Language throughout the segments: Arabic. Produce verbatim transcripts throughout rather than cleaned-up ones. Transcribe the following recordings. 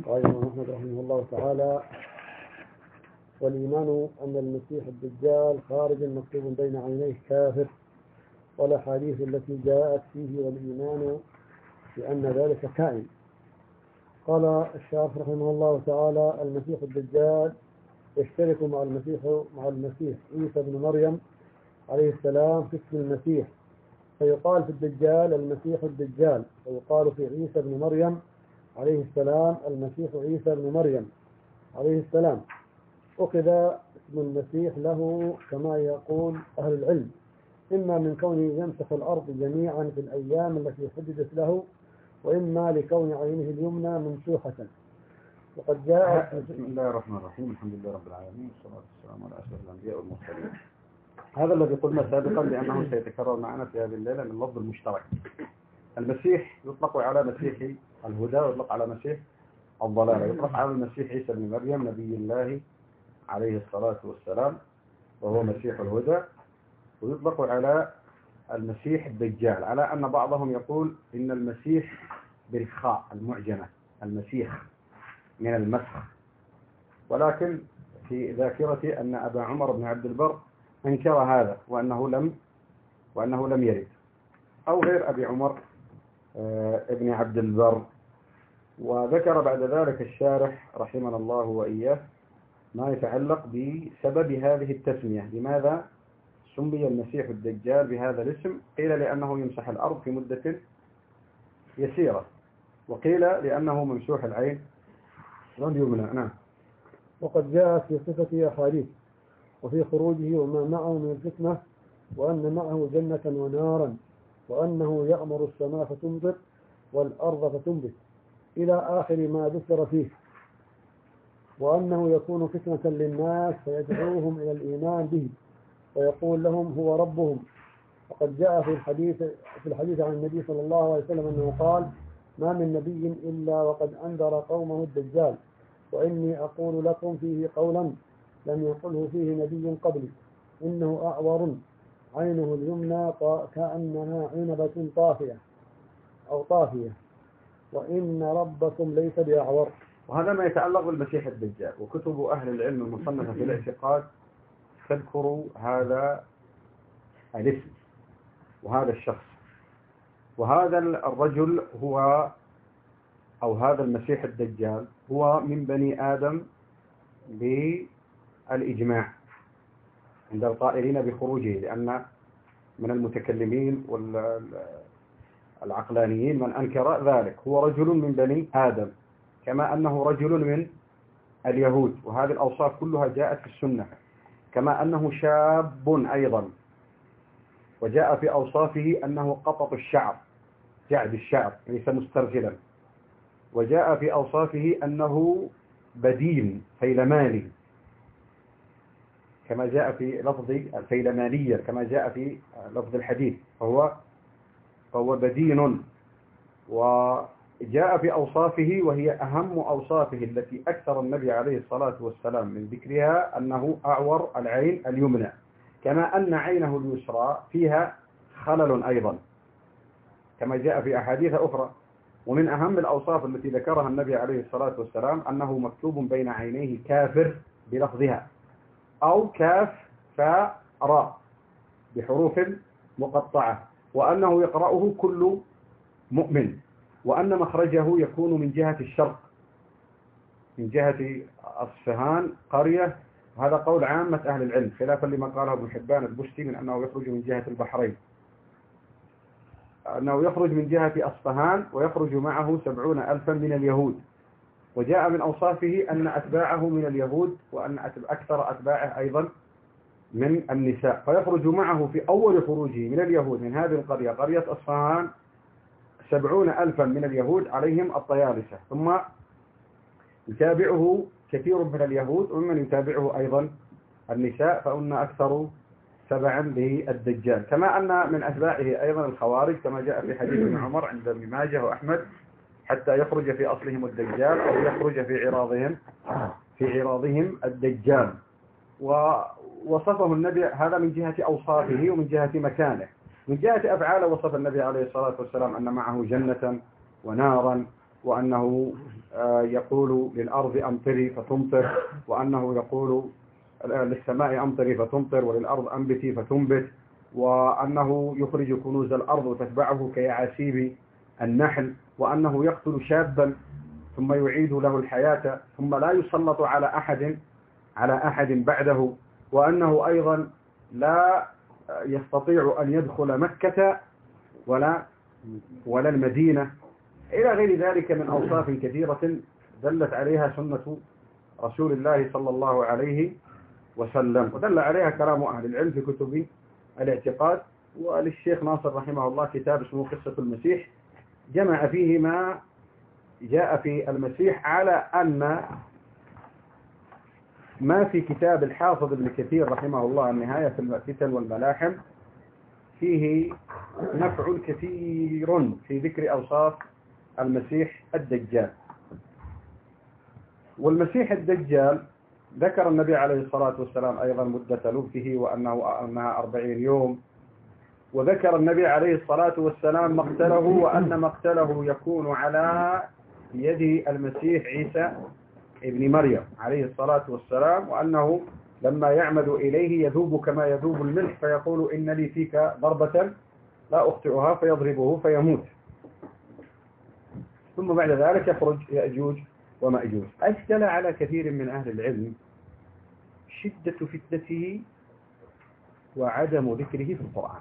قال الإمام أحمد رحمه الله تعالى: والإيمان أن المسيح الدجال خارج مكتوب بين عينيه كافر، والأحاديث التي جاءت فيه والإيمان بأن ذلك كائن. قال الشافعي رحمه الله تعالى: المسيح الدجال يشترك مع المسيح مع المسيح عيسى بن مريم عليه السلام في اسم المسيح، فيقال في الدجال المسيح الدجال، ويقال في عيسى بن مريم عليه السلام المسيح عيسى بن مريم عليه السلام. أخذ اسم المسيح له كما يقول أهل العلم، إما من كونه يمسح الأرض جميعا في الأيام التي حددت له، وإما لكون عينه اليمنى ممسوحة. وقد جاء بسم الله الرحمن الرحيم، الحمد لله رب العالمين، والصلاة والسلام على أشرف الأنبياء والمرسلين. هذا الذي قلنا سابقا بأنه سيتكرر معنا في هذه الليلة من اللفظ المشترك. المسيح يطلق على مسيح الهدى، ويطلق على مسيح الضلالة، يطلق على المسيح عيسى بن مريم نبي الله عليه الصلاة والسلام وهو مسيح الهدى، ويطلق على المسيح الدجال، على أن بعضهم يقول إن المسيح بالخاء المعجمة، المسيح من المسخ، ولكن في ذاكرتي أن أبا عمر بن عبد البر أنكر هذا وأنه لم وأنه لم يرد، أو غير أبي عمر ابن عبد البر. وذكر بعد ذلك الشارح رحمنا الله وإياه ما يتعلق بسبب هذه التسمية، لماذا سمي المسيح الدجال بهذا الاسم؟ قيل لأنه يمسح الأرض في مدة يسيرة، وقيل لأنه ممسوح العين واليمنى. نعم. وقد جاء في صفة أحاديث وفي خروجه وما معه من الفتنة، وأن معه جنة ونارا، وأنه يأمر السماء فتنبت والأرض فتنبت إلى آخر ما ذكر فيه، وأنه يكون فتنة للناس فيدعوهم إلى الإيمان به ويقول لهم هو ربهم. وقد جاء في الحديث في الحديث عن النبي صلى الله عليه وسلم أنه قال: ما من نبي إلا وقد أنذر قومه الدجال، وإني أقول لكم فيه قولا لم يقله فيه نبي قبلي، إنه أعور عينه اليمنى كأنها عنبة طافية أو طافية، وإن ربكم ليس بأعور. وهذا ما يتعلق بالمسيح الدجال. وكتب أهل العلم المصنفة في الاعتقاد تذكر هذا الاسم وهذا الشخص، وهذا الرجل هو أو هذا المسيح الدجال هو من بني آدم بالإجماع عند القائلين بخروجه، لأن من المتكلمين والعقلانيين من أنكر ذلك. هو رجل من بني آدم، كما أنه رجل من اليهود، وهذه الأوصاف كلها جاءت في السنة. كما أنه شاب أيضا، وجاء في أوصافه أنه قطط الشعر، جعد الشعر ليس مسترجلا. وجاء في أوصافه أنه بدين فيلماني، كما جاء في لفظ الفيلمانية، كما جاء في لفظ الحديث، فهو فهو بدين. وجاء في أوصافه وهي أهم أوصافه التي أكثر النبي عليه الصلاة والسلام من ذكرها أنه أعور العين اليمنى، كما أن عينه اليسرى فيها خلل أيضا كما جاء في أحاديث أخرى. ومن أهم الأوصاف التي ذكرها النبي عليه الصلاة والسلام أنه مكتوب بين عينيه كافر بلفظها، أو كاف فاء راء بحروف مقطعة، وأنه يقرأه كل مؤمن، وأن مخرجه يكون من جهة الشرق، من جهة أصفهان قرية. هذا قول عامة أهل العلم، خلافا لما قاله ابن حبان البستي من أنه يخرج من جهة البحرين، أنه يخرج من جهة أصفهان ويخرج معه سبعون ألفا من اليهود. وجاء من أوصافه أن أتباعه من اليهود، وأن أكثر أتباعه أيضا من النساء، فيخرج معه في أول خروجه من اليهود من هذه القرية قرية أصفهان سبعون ألفا من اليهود عليهم الطيالسة، ثم يتابعه كثير من اليهود، ومن يتابعه أيضا النساء، فأن أكثر تبعا للدجال. كما أن من أتباعه أيضا الخوارج، كما جاء في حديث ابن عمر عند ابن ماجه وأحمد: حتى يخرج في أصلهم الدجال، أو يخرج في عراضهم في عراضهم الدجال. ووصفه النبي هذا من جهة أوصافه ومن جهة مكانه. من جهة أفعاله وصف النبي عليه الصلاة والسلام أن معه جنة ونارا، وأنه يقول للأرض أمطري فتمطر، وأنه يقول للسماء أمطري فتمطر، وللأرض أنبتي فتنبت، وأنه يخرج كنوز الأرض وتتبعه كيعاسيب النحل، وأنه يقتل شابا ثم يعيد له الحياة ثم لا يسلط على أحد على أحد بعده، وأنه أيضا لا يستطيع أن يدخل مكة ولا ولا المدينة، إلى غير ذلك من أوصاف كثيرة دلت عليها سنة رسول الله صلى الله عليه وسلم، ودل عليها كلام أهل العلم في كتب الاعتقاد. وللشيخ ناصر رحمه الله كتاب اسمه قصة المسيح، جمع فيه ما جاء في المسيح، على أن ما في كتاب الحافظ ابن كثير رحمه الله النهاية في الفتن والملاحم فيه نفع كثير في ذكر أوصاف المسيح الدجال. والمسيح الدجال ذكر النبي عليه الصلاة والسلام أيضا مدة لبثه وأنه أنها أربعين يوم، وذكر النبي عليه الصلاة والسلام مقتله وأن مقتله يكون على يد المسيح عيسى ابن مريم عليه الصلاة والسلام، وأنه لما يعمد إليه يذوب كما يذوب الملح فيقول إن لي فيك ضربة لا أخطئها فيضربه فيموت، ثم بعد ذلك يخرج يأجوج ومأجوج. أشكل على كثير من أهل العلم شدة فتنته وعدم ذكره في القرآن،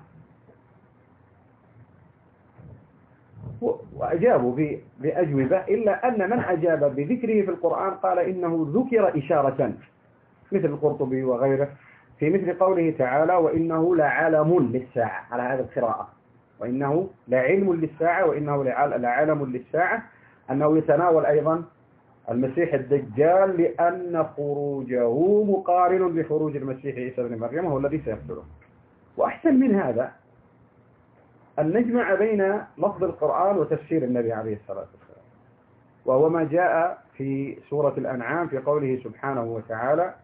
وأجابوا بأجوبة، إلا أن من أجاب بذكره في القرآن قال إنه ذكر إشارة، مثل القرطبي وغيره في مثل قوله تعالى وإنه لعلم للساعة على هذا القراءة، وإنه لعلم للساعة وإنه لعلم للساعة، أنه يتناول أيضا المسيح الدجال لأن خروجه مقارن لخروج المسيح عيسى بن مريم هو الذي سيقتله. وأحسن من هذا أن نجمع بين لفظ القرآن وتفسير النبي عليه الصلاة والسلام، وهو ما جاء في سورة الأنعام في قوله سبحانه وتعالى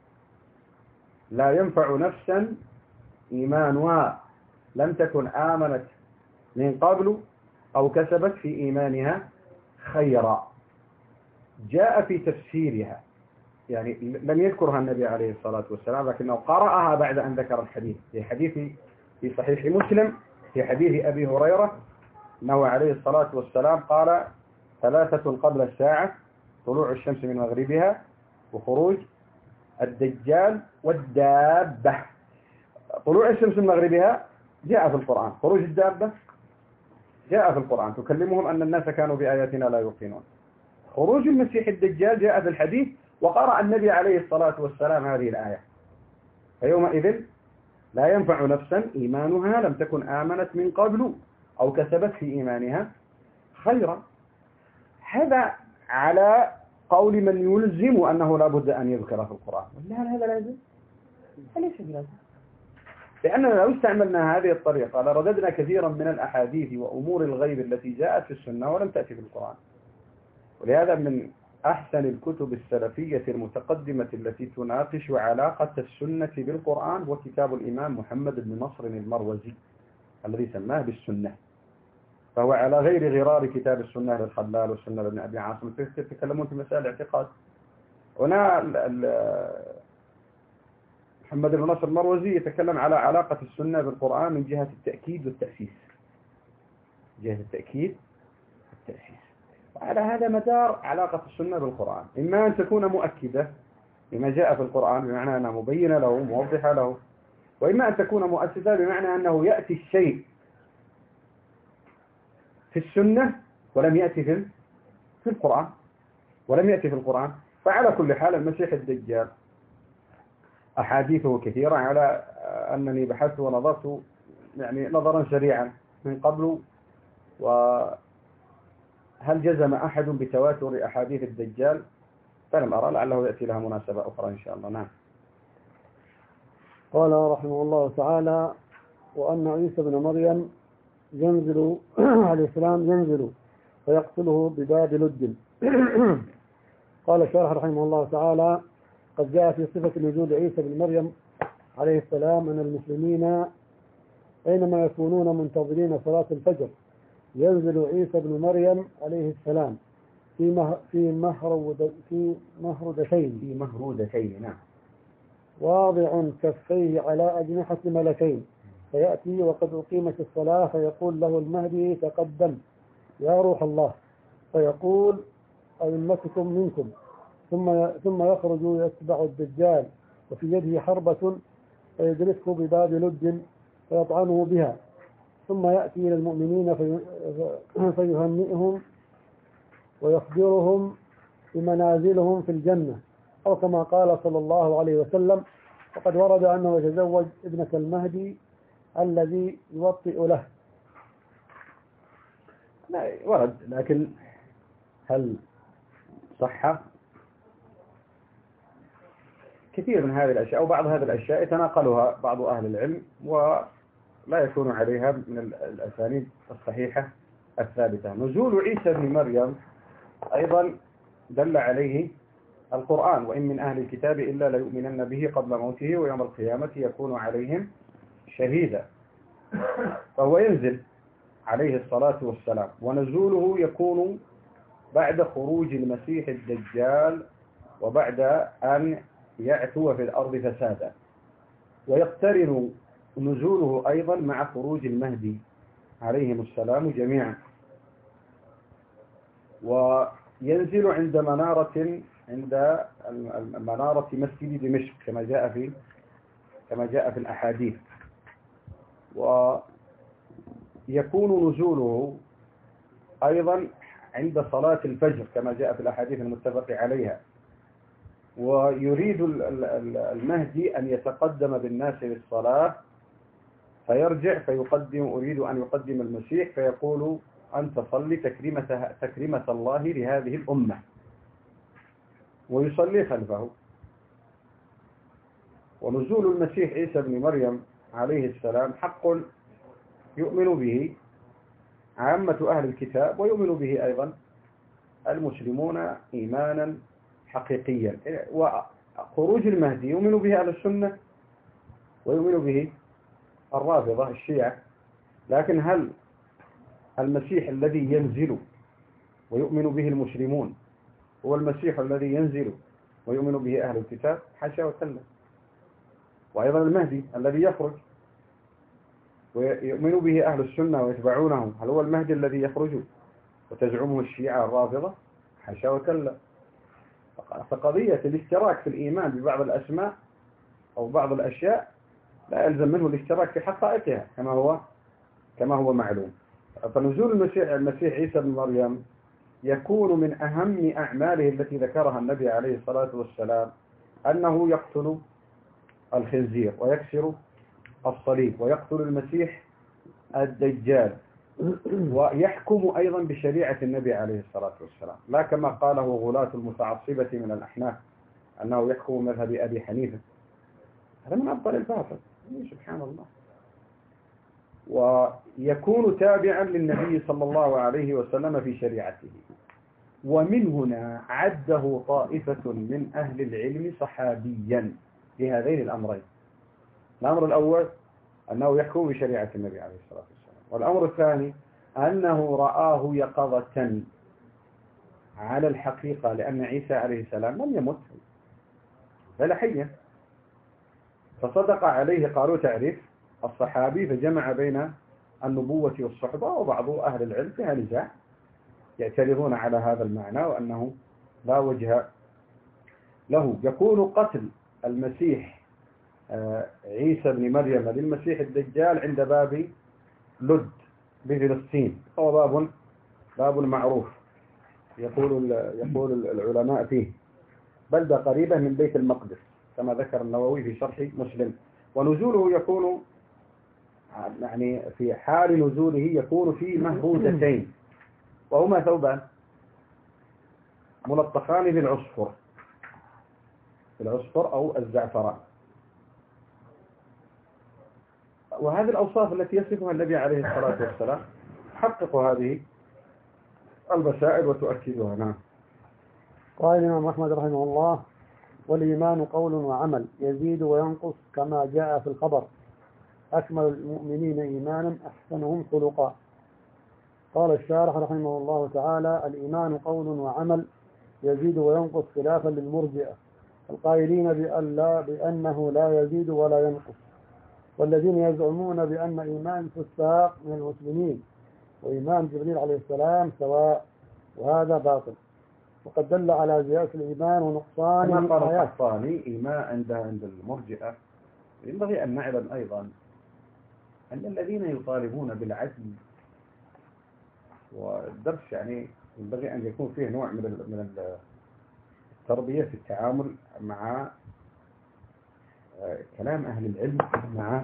لا ينفع نفسا إيمانها لم تكن آمنت من قبل أو كسبت في إيمانها خيرا. جاء في تفسيرها، يعني لم يذكرها النبي عليه الصلاة والسلام لكنه قرأها بعد أن ذكر الحديث، في حديث في صحيح مسلم في حديث أبي هريرة أنه عليه الصلاة والسلام قال ثلاثة قبل الساعة: طلوع الشمس من مغربها، وخروج الدجال والدابة. طلوع الشمس من مغربها جاء في القرآن، خروج الدابة جاء في القرآن تكلمهم أن الناس كانوا بآياتنا لا يوقنون. خروج المسيح الدجال جاء في الحديث، وقرأ النبي عليه الصلاة والسلام هذه الآية، فيومئذ لا ينفع نفسا إيمانها لم تكن آمنت من قبل أو كسبت في إيمانها خيرا. هذا على قول من يلزم أنه لا بد أن يذكر في القرآن. لا هذا لازم، ليس بلازم، لأننا لو استعملنا هذه الطريقة لرددنا كثيرا من الأحاديث وأمور الغيب التي جاءت في السنة ولم تأتي في القرآن. ولهذا من أحسن الكتب السلفية المتقدمة التي تناقش علاقة السنة بالقرآن هو كتاب الإمام محمد بن نصر المروزي الذي سماه بالسنة، فهو على غير غرار كتاب السنة للخلال والسنة لابن أبي عاصم يتكلمون في مسائل الاعتقاد. هنا محمد بن نصر المروزي يتكلم على علاقة السنة بالقرآن من جهة التأكيد والتأسيس، جهة التأكيد والتأسيس. وعلى هذا مدار علاقة السنة بالقرآن، إما أن تكون مؤكدة لما جاء في القرآن بمعنى أنها مبينة له موضحة له، وإما أن تكون مؤسسة بمعنى أنه يأتي الشيء في السنة ولم يأتي في القرآن ولم يأتي في القرآن. فعلى كل حال المسيح الدجال أحاديثه كثيرة، على أنني بحثت ونظرت يعني نظرا سريعا من قبل، وهل جزم أحد بتواتر أحاديث الدجال فلم أرى، لعله يأتي لها مناسبة أخرى إن شاء الله. نعم. قال رحمه الله تعالى: وأن عيسى بن مريم ينزل عليه السلام ينزل فيقتله بباب لد. قال الشارح رحمه الله تعالى: قد جاء في صفة نزول عيسى بن مريم عليه السلام أن المسلمين أينما يكونون منتظرين صلاة الفجر ينزل عيسى بن مريم عليه السلام في مه في مهرود في مهرودتين في مهرودتين. نعم. واضع كفيه على أجنحة ملكين، فيأتي وقد أقيمت الصلاة فيقول له المهدي تقدم يا روح الله، فيقول أئمتكم منكم، ثم ثم يخرج يتبع الدجال وفي يده حربة فيدركه بباب لد فيطعنه بها، ثم يأتي إلى المؤمنين في فيهنئهم ويخبرهم بمنازلهم في الجنة، أو كما قال صلى الله عليه وسلم: وقد ورد أنه يتزوج ابنة المهدي الذي يوطئ له. لا ورد، لكن هل صح؟ كثير من هذه الأشياء أو بعض هذه الأشياء يتناقلها بعض أهل العلم ولا يكون عليها من الأسانيد الصحيحة الثابتة. نزول عيسى بن مريم أيضا دل عليه القرآن: وإن من أهل الكتاب إلا ليؤمنن به قبل موته ويوم القيامة يكون عليهم شهيدا. فهو ينزل عليه الصلاة والسلام، ونزوله يكون بعد خروج المسيح الدجال وبعد أن يعتو في الأرض فسادا، ويقترن نزوله أيضا مع خروج المهدي عليهم السلام جميعا. وينزل عند منارة عند منارة مسجد دمشق كما جاء في كما جاء في الأحاديث. ويكون نزوله أيضا عند صلاة الفجر كما جاء في الأحاديث المتفق عليها. ويريد المهدي أن يتقدم بالناس للصلاة فيرجع فيقدم أريد أن يقدم المسيح فيقول: أنت صلي تكريمة, تكريمة الله لهذه الأمة، ويصلي خلفه. ونزول المسيح عيسى بن مريم عليه السلام حق يؤمن به عامة أهل الكتاب، ويؤمن به أيضا المسلمون إيمانا حقيقيا. وخروج المهدي يؤمن به أهل السنة ويؤمن به الرافضة الشيعة. لكن هل المسيح الذي ينزل ويؤمن به المسلمون هو المسيح الذي ينزل ويؤمن به أهل الكتاب؟ حاشا وكلا. وأيضا المهدي الذي يخرج ويؤمن به أهل السنة ويتبعونه، هل هو المهدي الذي يخرج وتزعمه الشيعة الرافضة؟ حاشا وكلا. فقضية الاشتراك في الإيمان ببعض الأسماء أو بعض الأشياء لا يلزم منه الاشتراك في حقائقها كما هو كما هو معلوم. فنزول المسيح المسيح عيسى بن مريم يكون من أهم أعماله التي ذكرها النبي عليه الصلاة والسلام أنه يقتل الخنزير ويكسر الصليب ويقتل المسيح الدجال، ويحكم أيضا بشريعة النبي عليه الصلاة والسلام، لا كما قاله غلاة المتعصبة من الأحناف أنه يحكم مذهب أبي حنيفة. هذا من أبطل الباطل سبحان الله. ويكون تابعا للنبي صلى الله عليه وسلم في شريعته. ومن هنا عده طائفة من أهل العلم صحابيا لهذين الأمرين. الأمر الأول أنه يحكم بشريعة النبي عليه الصلاة والسلام، والأمر الثاني أنه رآه يقظة على الحقيقة، لأن عيسى عليه السلام لم يمت بل حيا، فصدق عليه قالوا تعريف الصحابي، فجمع بين النبوة والصحبة. وبعض أهل العلم فيها نزاع يعترضون على هذا المعنى وأنه لا وجه له. يكون قتل المسيح عيسى بن مريم للمسيح الدجال عند باب لد بفلسطين، هو باب باب معروف يقول يقول العلماء فيه بلدة قريبة من بيت المقدس كما ذكر النووي في شرح مسلم. ونزوله يكون يعني في حال نزوله يكون في مهرودتين، وهما ثوبان ملطخان بالعصفر بالعصفر أو الزعفران. وهذه الأوصاف التي يصفها النبي عليه الصلاة والسلام تحقق هذه المسائل وتؤكدها. نعم. قال الإمام أحمد رحمه الله: والإيمان قول وعمل يزيد وينقص كما جاء في الخبر، أكمل المؤمنين إيمانا أحسنهم خلقا. قال الشارح رحمه الله تعالى: الإيمان قول وعمل يزيد وينقص خلافا للمرجئة القائلين بأن لا بأنه لا يزيد ولا ينقص، والذين يزعمون بأن إيمان فساق من المسلمين وإيمان جبريل عليه السلام سواء، وهذا باطل. وقد دل على زيادة الإيمان ونقصانه كما قال آيات. القحطاني إيمان عند عند المرجئة. ينبغي أن نعلم أيضا أن الذين يطالبون بالعدل، والدرس يعني ينبغي أن يكون فيه نوع من من التربية في التعامل مع كلام أهل العلم مع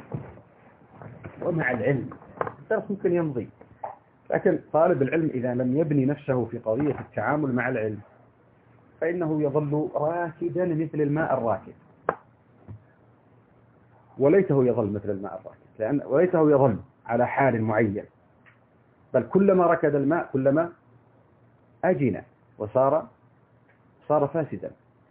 ومع العلم. الدرس ممكن يمضي، لكن طالب العلم إذا لم يبني نفسه في قضية التعامل مع العلم فإنه يظل راكدا مثل الماء الراكد، وليته يظل مثل الماء الراكد، لأن وليته يظل على حال معين، بل كلما ركد الماء كلما أجن وصار صار فاسدا.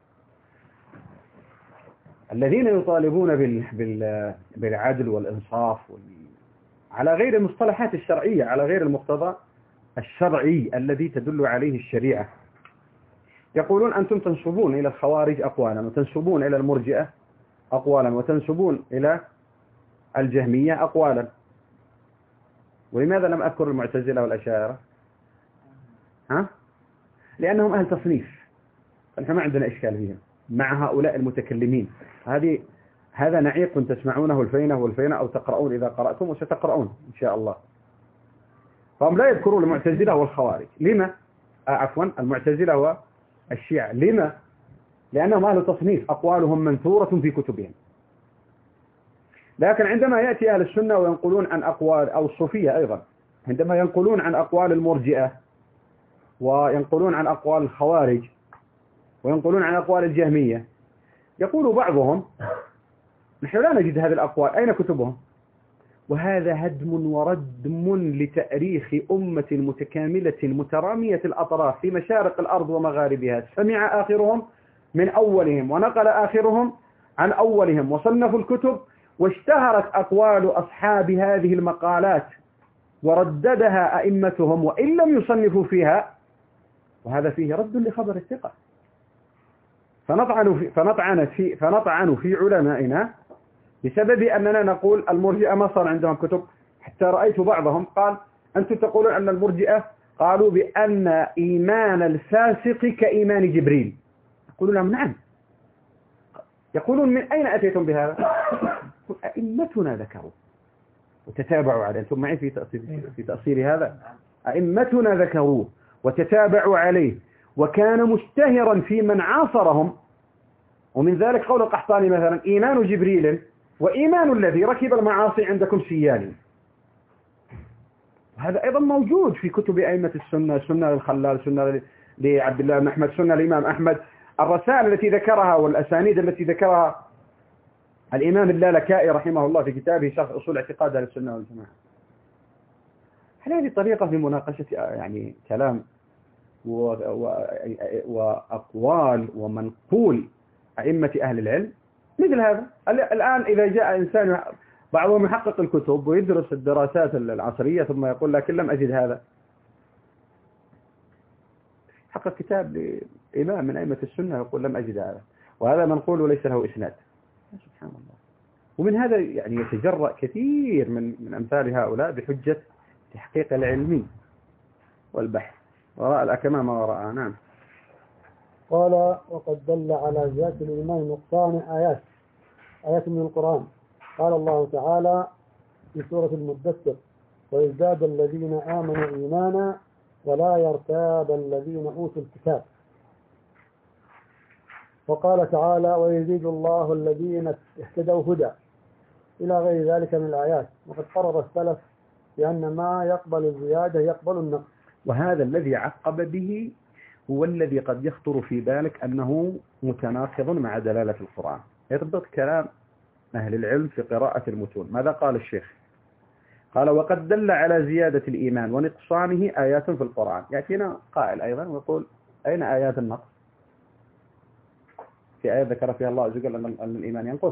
الذين يطالبون بالعدل والإنصاف وال... على غير المصطلحات الشرعية، على غير المقتضى الشرعي الذي تدل عليه الشريعة، يقولون أنتم تنسبون إلى الخوارج أقوالا، وتنسبون إلى المرجئة أقوالا، وتنسبون إلى الجهمية أقوالا. ولماذا لم أذكر المعتزلة والأشاعرة؟ ها؟ لأنهم أهل تصنيف، فنحن ما عندنا إشكال فيهم مع هؤلاء المتكلمين. هذه هذا نعيق تسمعونه الفينة والفينة، أو تقرؤون إذا قرأتم، وستقرؤون إن شاء الله. فهم لا يذكرون المعتزلة والخوارج. لما؟ آه عفوا المعتزلة والشيعة. لما؟ لأنهم أهل تصنيف، أقوالهم منثورة في كتبهم. لكن عندما يأتي أهل السنة وينقلون عن أقوال، أو الصوفية أيضا، عندما ينقلون عن أقوال المرجئة وينقلون عن أقوال الخوارج وينقلون عن أقوال الجهمية، يقول بعضهم: نحن لا نجد هذه الأقوال، أين كتبهم؟ وهذا هدم وردم لتأريخ أمة متكاملة مترامية الأطراف في مشارق الأرض ومغاربها، سمع آخرهم من أولهم ونقل آخرهم عن أولهم، وصنفوا الكتب، واشتهرت أقوال أصحاب هذه المقالات ورددها أئمتهم وإن لم يصنفوا فيها، وهذا فيه رد لخبر الثقة. فنطعن في, فنطعن في, فنطعن في علمائنا بسبب أننا نقول المرجئة ما صار عندهم كتب. حتى رأيت بعضهم قال: أنتم تقولون أن المرجئة قالوا بأن إيمان الفاسق كإيمان جبريل. يقولون لهم: نعم. يقولون: من أين أتيتم بهذا؟ أئمتنا ذكروا وتتابعوا عليه. أنتم معي في تأصيل, في تأصيل هذا؟ أئمتنا ذكروه وتتابعوا عليه، وكان مشتهرا في من عاصرهم. ومن ذلك قول القحطاني مثلا: إيمان جبريل وإيمان الذي ركب المعاصي عندكم سيال. هذا أيضا موجود في كتب أئمة السنة، سنة للخلال، سنة لعبد الله بن أحمد، سنة الإمام أحمد. الرسائل التي ذكرها والأسانيد التي ذكرها الإمام اللالكائي رحمه الله في كتابه شرح أصول اعتقاد أهل السنة والجماعة. هل هذه طريقة في مناقشة يعني كلام وأقوال ومنقول أئمة أهل العلم مثل هذا؟ الآن إذا جاء إنسان بعضهم يحقق الكتب ويدرس الدراسات العصرية ثم يقول: لكن لم أجد هذا. حقق كتاب لإمام من أئمة السنة يقول: لم أجد هذا، وهذا منقول وليس له إسناد. سبحان الله. ومن هذا يعني يتجرأ كثير من من أمثال هؤلاء بحجة تحقيق العلمي والبحث وراء الأكمام وراء. نعم. قال: وقد دل على زيادة الإيمان نقصان آيات آيات من القرآن. قال الله تعالى في سورة المدثر: ويزداد الذين آمنوا إيمانا ولا يرتاب الذين أوتوا الكتاب. وقال تعالى: ويزيد الله الذين اهتدوا هدى، إلى غير ذلك من الآيات. وقد قرر السلف بأن ما يقبل الزيادة يقبل النقص. وهذا الذي عقب به هو الذي قد يخطر في بالك أنه متناقض مع دلالة القرآن. يضبط كلام أهل العلم في قراءة المتون. ماذا قال الشيخ؟ قال: وقد دل على زيادة الإيمان ونقصانه آيات في القرآن. يأتينا قائل أيضا ويقول: أين آيات النقص؟ في آية ذكر فيها الله عز وجل أن الإيمان ينقص.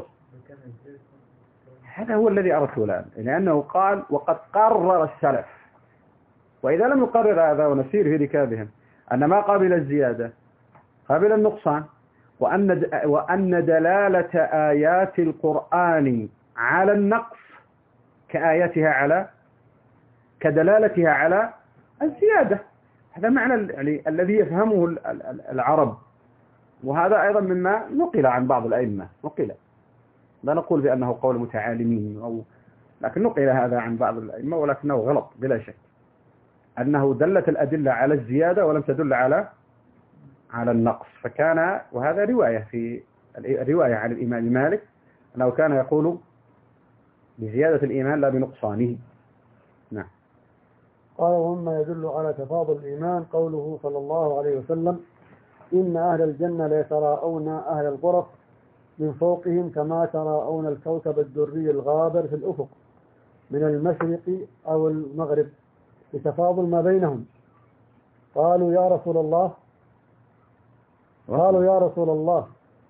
هذا هو الذي أردته الآن، لأنه قال: وقد قرر السلف. وإذا لم نقرر هذا ونسير في ركابهم أن ما قابل الزيادة قابل النقصان، وأن وأن دلالة آيات القرآن على النقص كآياتها على كدلالتها على الزيادة. هذا معنى يعني الذي يفهمه العرب، وهذا أيضا مما نقل عن بعض الأئمة. نقل، لا نقول بأنه قول متعالمين أو، لكن نقل هذا عن بعض الأئمة ولكنه غلط بلا شك، أنه دلت الأدلة على الزيادة ولم تدل على على النقص. فكان، وهذا رواية في الرواية عن الإمام مالك أنه كان يقول بزيادة الإيمان لا بنقصانه. نعم. قال: ومما يدل على تفاضل الإيمان قوله صلى الله عليه وسلم: إن أهل الجنة ليتراءون أهل الغرف من فوقهم كما تراءون الكوكب الدري الغابر في الأفق من المشرق أو المغرب لتفاضل ما بينهم. قالوا يا رسول الله قالوا يا رسول الله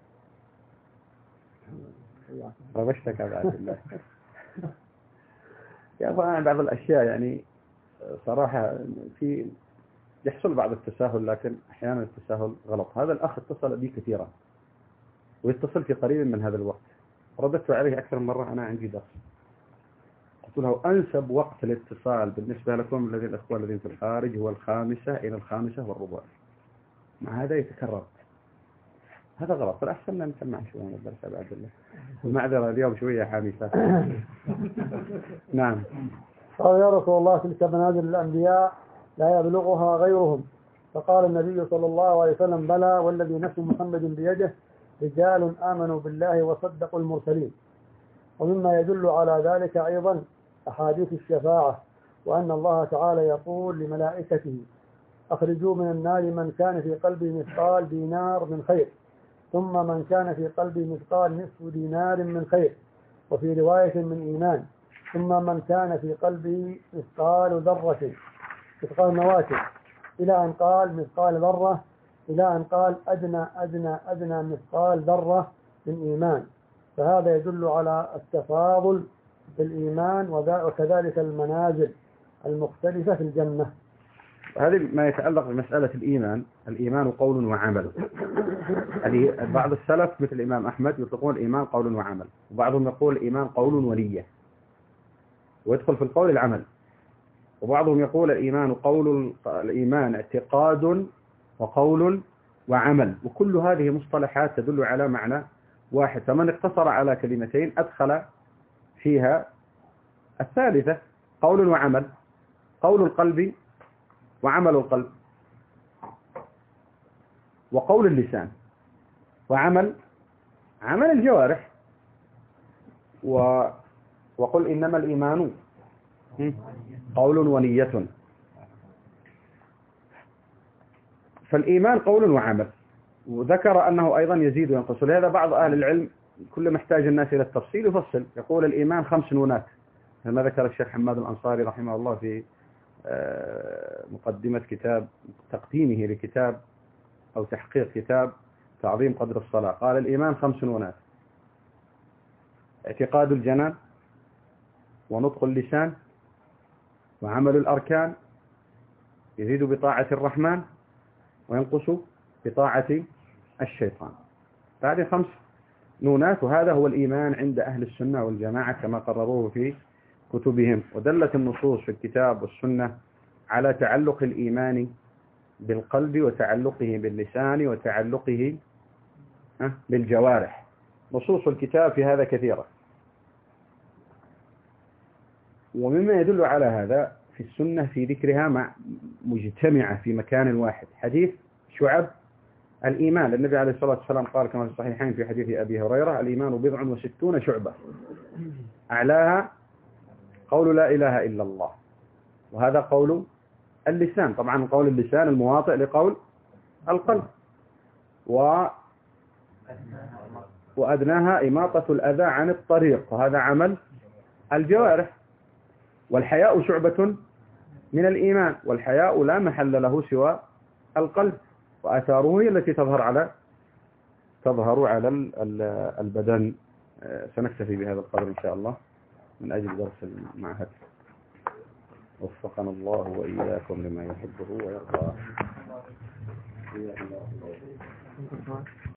ربشتك بعد الله. يا أخوان، بعض الأشياء يعني صراحة في يحصل بعض التساهل، لكن أحيانا التساهل غلط. هذا الأخ اتصل بي كثيرا ويتصل في قريب من هذا الوقت، رددت عليه أكثر من مرة: أنا عندي درس. قلت له: أنسب وقت الاتصال بالنسبة لكم الذين الأخوة الذين في الخارج هو الخامسة إلى الخامسة والربع. مع هذا يتكرر، هذا غلط. فالأحسن أن نسمع شوية من الدرس بعد الله. المعذرة اليوم شوية حامسة. نعم. قال يا رسول الله: تلك منازل الأنبياء لا يبلغها غيرهم. فقال النبي صلى الله عليه وسلم: بلى والذي نفس محمد بيده رجال آمنوا بالله وصدقوا المرسلين. ومما يدل على ذلك أيضا أحاديث الشفاعة، وأن الله تعالى يقول لملائكته: أخرجوا من النار من كان في قلبه مثقال دينار من خير، ثم من كان في قلبه مثقال نصف دينار من خير، وفي رواية من إيمان، ثم من كان في قلبه مثقال ذرة مثقال نواة، إلى أن قال مثقال ذرة، إلى أن قال أدنى أدنى أدنى مثقال ذرة من إيمان. فهذا يدل على التفاضل في الإيمان، وكذلك المنازل المختلفة في الجنة. هذه ما يتعلق بمسألة الإيمان. الإيمان قول وعمل. بعض السلف مثل الإمام أحمد يطلقون الإيمان قول وعمل، وبعضهم يقول الإيمان قول ونية ويدخل في القول العمل، وبعضهم يقول الإيمان قول الإيمان اعتقاد وقول وعمل. وكل هذه مصطلحات تدل على معنى واحد، فمن اقتصر على كلمتين أدخل فيها الثالثة: قول وعمل، قول القلب وعمل القلب، وقول اللسان، وعمل عمل الجوارح. و وقل إنما الإيمان قول ونية. فالإيمان قول وعمل، وذكر أنه أيضا يزيد وينقص. لهذا بعض أهل العلم كل محتاج الناس إلى التفصيل يفصل، يقول الإيمان خمس نونات، كما ذكر الشيخ حماد الأنصاري رحمه الله في مقدمة كتاب تقديمه لكتاب أو تحقيق كتاب تعظيم قدر الصلاة. قال الإيمان خمس نونات: اعتقاد الجنان، ونطق اللسان، وعمل الأركان، يزيد بطاعة الرحمن وينقص بطاعة الشيطان. هذه خمس نونات، وهذا هو الإيمان عند أهل السنة والجماعة كما قرروه في كتبهم. ودلت النصوص في الكتاب والسنة على تعلق الإيمان بالقلب، وتعلقه باللسان، وتعلقه بالجوارح. نصوص الكتاب في هذا كثيرة. ومما يدل على هذا في السنة في ذكرها مع مجتمعة في مكان واحد حديث شعب الإيمان. النبي عليه الصلاة والسلام قال كما في الصحيحين في حديث أبي هريرة: الإيمان بضع وستون شعبة أعلاها قول لا إله إلا الله. وهذا قول اللسان، طبعا قول اللسان المواطئ لقول القلب. و وأدناها إماطة الأذى عن الطريق، وهذا عمل الجوارح. والحياء شعبة من الإيمان، والحياء لا محل له سوى القلب، وآثاره هي التي تظهر على تظهر على البدن. سنكتفي بهذا القدر إن شاء الله من أجل درس المعهد. وفقنا الله وإياكم لما يحبه ويرضاه.